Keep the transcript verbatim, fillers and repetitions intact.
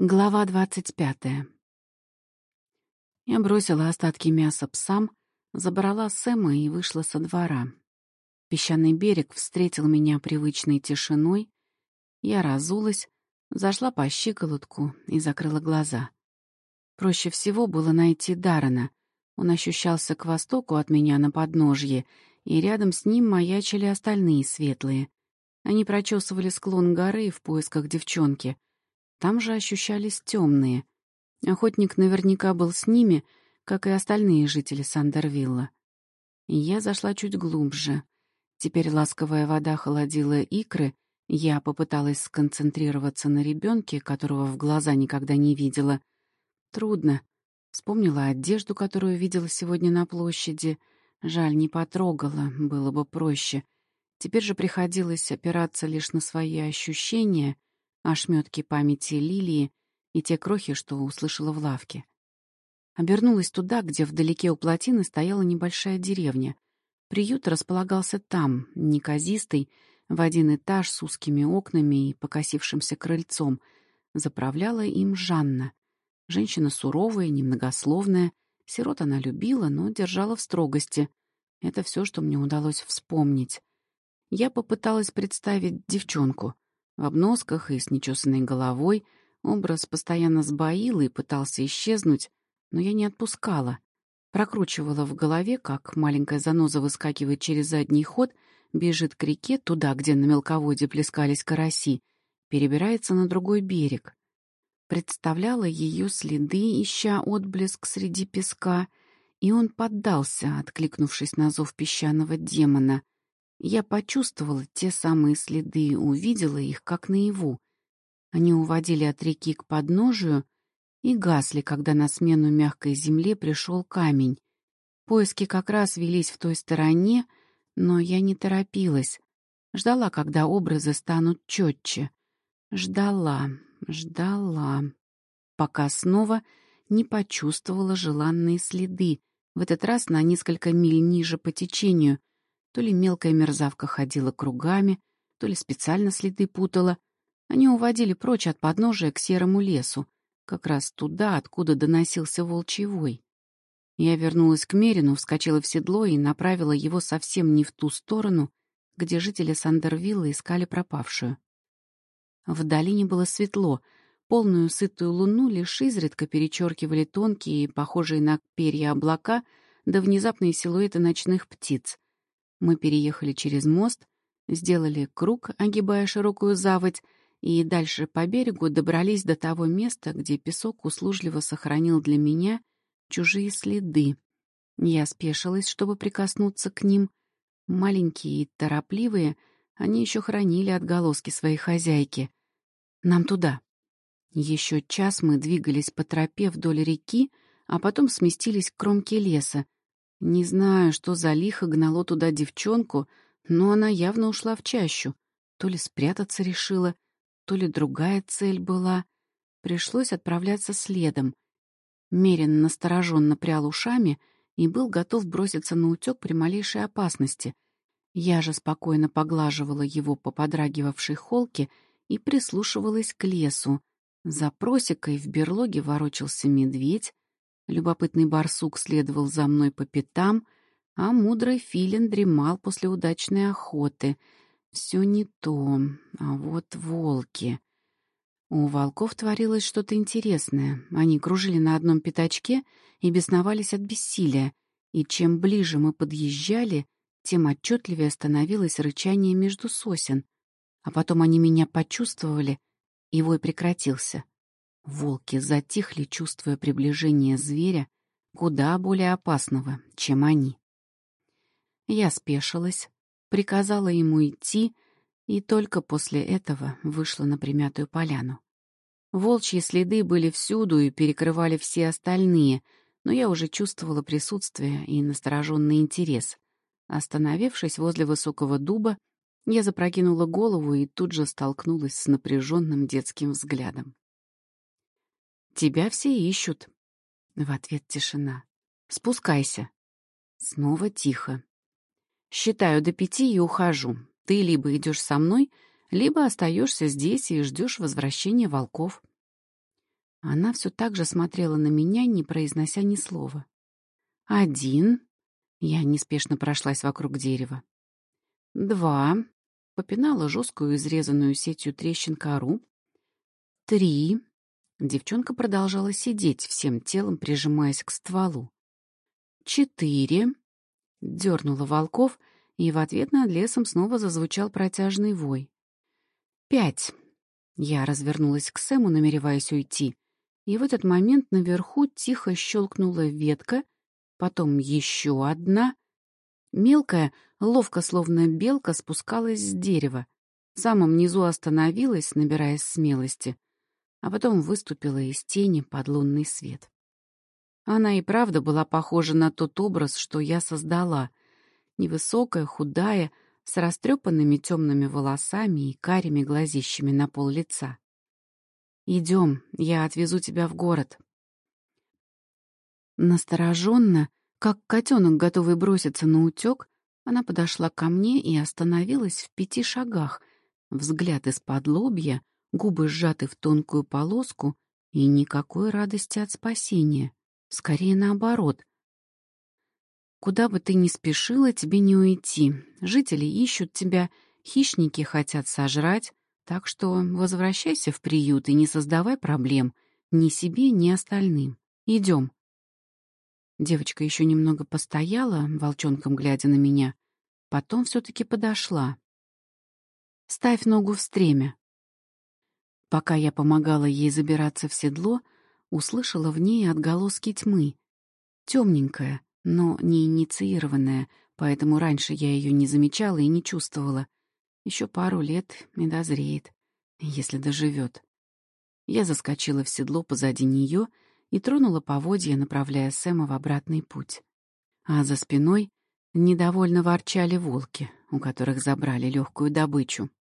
Глава двадцать пятая. Я бросила остатки мяса псам, забрала Сэма и вышла со двора. Песчаный берег встретил меня привычной тишиной. Я разулась, зашла по щиколотку и закрыла глаза. Проще всего было найти Даррена. Он ощущался к востоку от меня на подножье, и рядом с ним маячили остальные светлые. Они прочесывали склон горы в поисках девчонки. Там же ощущались темные. Охотник наверняка был с ними, как и остальные жители Сандервилла. И я зашла чуть глубже. Теперь ласковая вода холодила икры. Я попыталась сконцентрироваться на ребенке, которого в глаза никогда не видела. Трудно. Вспомнила одежду, которую видела сегодня на площади. Жаль, не потрогала, было бы проще. Теперь же приходилось опираться лишь на свои ощущения, ошметки памяти Лилии и те крохи, что услышала в лавке. Обернулась туда, где вдалеке у плотины стояла небольшая деревня. Приют располагался там, неказистый, в один этаж с узкими окнами и покосившимся крыльцом. Заправляла им Жанна. Женщина суровая, немногословная. Сирот она любила, но держала в строгости. Это все, что мне удалось вспомнить. Я попыталась представить девчонку. В обносках и с нечесанной головой. Образ постоянно сбоил и пытался исчезнуть, но я не отпускала. Прокручивала в голове, как маленькая заноза выскакивает через задний ход, бежит к реке, туда, где на мелководье плескались караси, перебирается на другой берег. Представляла ее следы, ища отблеск среди песка, и он поддался, откликнувшись на зов песчаного демона. Я почувствовала те самые следы, увидела их, как наяву. Они уводили от реки к подножию и гасли, когда на смену мягкой земле пришел камень. Поиски как раз велись в той стороне, но я не торопилась. Ждала, когда образы станут четче. Ждала, ждала, пока снова не почувствовала желанные следы, в этот раз на несколько миль ниже по течению. То ли мелкая мерзавка ходила кругами, то ли специально следы путала. Они уводили прочь от подножия к серому лесу, как раз туда, откуда доносился волчий вой. Я вернулась к Мерину, вскочила в седло и направила его совсем не в ту сторону, где жители Сандервилла искали пропавшую. В долине было светло, полную сытую луну лишь изредка перечеркивали тонкие, похожие на перья облака, да внезапные силуэты ночных птиц. Мы переехали через мост, сделали круг, огибая широкую заводь, и дальше по берегу добрались до того места, где песок услужливо сохранил для меня чужие следы. Я спешилась, чтобы прикоснуться к ним. Маленькие и торопливые, они еще хранили отголоски своей хозяйки. Нам туда. Еще час мы двигались по тропе вдоль реки, а потом сместились к кромке леса. Не знаю, что за лихо гнало туда девчонку, но она явно ушла в чащу. То ли спрятаться решила, то ли другая цель была. Пришлось отправляться следом. Мерин настороженно прял ушами и был готов броситься на утек при малейшей опасности. Я же спокойно поглаживала его по подрагивавшей холке и прислушивалась к лесу. За просекой в берлоге ворочался медведь, любопытный барсук следовал за мной по пятам, а мудрый филин дремал после удачной охоты. Все не то, а вот волки. У волков творилось что-то интересное. Они кружили на одном пятачке и бесновались от бессилия, и чем ближе мы подъезжали, тем отчетливее становилось рычание между сосен. А потом они меня почувствовали, и вой прекратился. Волки затихли, чувствуя приближение зверя, куда более опасного, чем они. Я спешилась, приказала ему идти, и только после этого вышла на примятую поляну. Волчьи следы были всюду и перекрывали все остальные, но я уже чувствовала присутствие и настороженный интерес. Остановившись возле высокого дуба, я запрокинула голову и тут же столкнулась с напряженным детским взглядом. «Тебя все ищут». В ответ тишина. «Спускайся». Снова тихо. «Считаю до пяти и ухожу. Ты либо идешь со мной, либо остаешься здесь и ждешь возвращения волков». Она все так же смотрела на меня, не произнося ни слова. «Один». Я неспешно прошлась вокруг дерева. «Два». Попинала жесткую, изрезанную сетью трещин кору. «Три». Девчонка продолжала сидеть, всем телом прижимаясь к стволу. «Четыре». Дернула волков, и в ответ над лесом снова зазвучал протяжный вой. «Пять». Я развернулась к Сэму, намереваясь уйти, и в этот момент наверху тихо щелкнула ветка, потом еще одна. Мелкая, ловко, словно белка, спускалась с дерева. В самом низу остановилась, набираясь смелости, а потом выступила из тени под лунный свет. Она и правда была похожа на тот образ, что я создала. Невысокая, худая, с растрепанными темными волосами и карими глазищами на пол лица. «Идем, я отвезу тебя в город». Настороженно, как котенок, готовый броситься на утек, она подошла ко мне и остановилась в пяти шагах. Взгляд из-под лобья, губы сжаты в тонкую полоску и никакой радости от спасения. Скорее наоборот. Куда бы ты ни спешила, тебе не уйти. Жители ищут тебя, хищники хотят сожрать, так что возвращайся в приют и не создавай проблем ни себе, ни остальным. Идем. Девочка еще немного постояла, волчонком глядя на меня, потом все-таки подошла. «Ставь ногу в стремя». Пока я помогала ей забираться в седло, услышала в ней отголоски тьмы. Темненькая, но не инициированная, поэтому раньше я ее не замечала и не чувствовала. Еще пару лет и дозреет, если доживет. Я заскочила в седло позади нее и тронула поводья, направляя Сэма в обратный путь. А за спиной недовольно ворчали волки, у которых забрали легкую добычу.